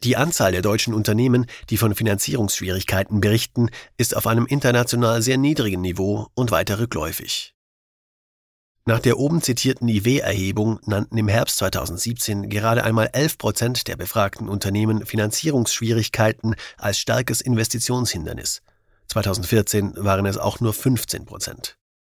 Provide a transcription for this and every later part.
Die Anzahl der deutschen Unternehmen, die von Finanzierungsschwierigkeiten berichten, ist auf einem international sehr niedrigen Niveau und weiter rückläufig. Nach der oben zitierten IW-Erhebung nannten im Herbst 2017 gerade einmal 11% der befragten Unternehmen Finanzierungsschwierigkeiten als starkes Investitionshindernis. 2014 waren es auch nur 15%.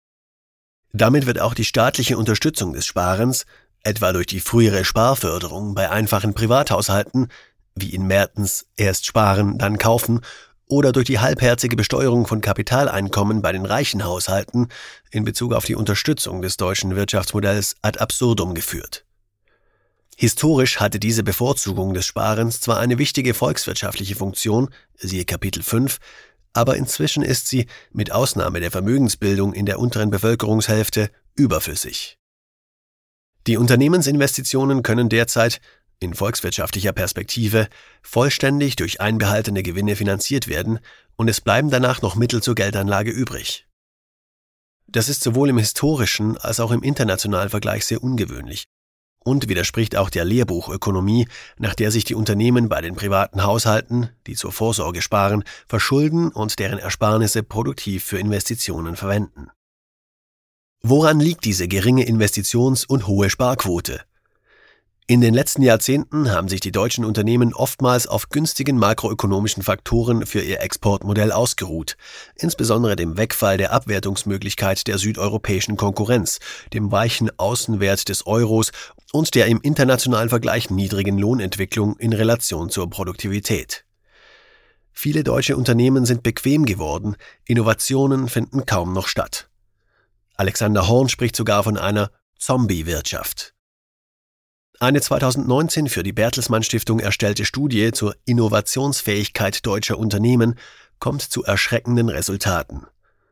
Damit wird auch die staatliche Unterstützung des Sparens, etwa durch die frühere Sparförderung bei einfachen Privathaushalten, wie in Mertens erst sparen, dann kaufen, oder durch die halbherzige Besteuerung von Kapitaleinkommen bei den reichen Haushalten in Bezug auf die Unterstützung des deutschen Wirtschaftsmodells ad absurdum geführt. Historisch hatte diese Bevorzugung des Sparens zwar eine wichtige volkswirtschaftliche Funktion, siehe Kapitel 5, aber inzwischen ist sie, mit Ausnahme der Vermögensbildung in der unteren Bevölkerungshälfte, überflüssig. Die Unternehmensinvestitionen können derzeit, in volkswirtschaftlicher Perspektive, vollständig durch einbehaltene Gewinne finanziert werden und es bleiben danach noch Mittel zur Geldanlage übrig. Das ist sowohl im historischen als auch im internationalen Vergleich sehr ungewöhnlich und widerspricht auch der Lehrbuchökonomie, nach der sich die Unternehmen bei den privaten Haushalten, die zur Vorsorge sparen, verschulden und deren Ersparnisse produktiv für Investitionen verwenden. Woran liegt diese geringe Investitions- und hohe Sparquote? In den letzten Jahrzehnten haben sich die deutschen Unternehmen oftmals auf günstigen makroökonomischen Faktoren für ihr Exportmodell ausgeruht, insbesondere dem Wegfall der Abwertungsmöglichkeit der südeuropäischen Konkurrenz, dem weichen Außenwert des Euros und der im internationalen Vergleich niedrigen Lohnentwicklung in Relation zur Produktivität. Viele deutsche Unternehmen sind bequem geworden, Innovationen finden kaum noch statt. Alexander Horn spricht sogar von einer Zombie-Wirtschaft. Eine 2019 für die Bertelsmann Stiftung erstellte Studie zur Innovationsfähigkeit deutscher Unternehmen kommt zu erschreckenden Resultaten.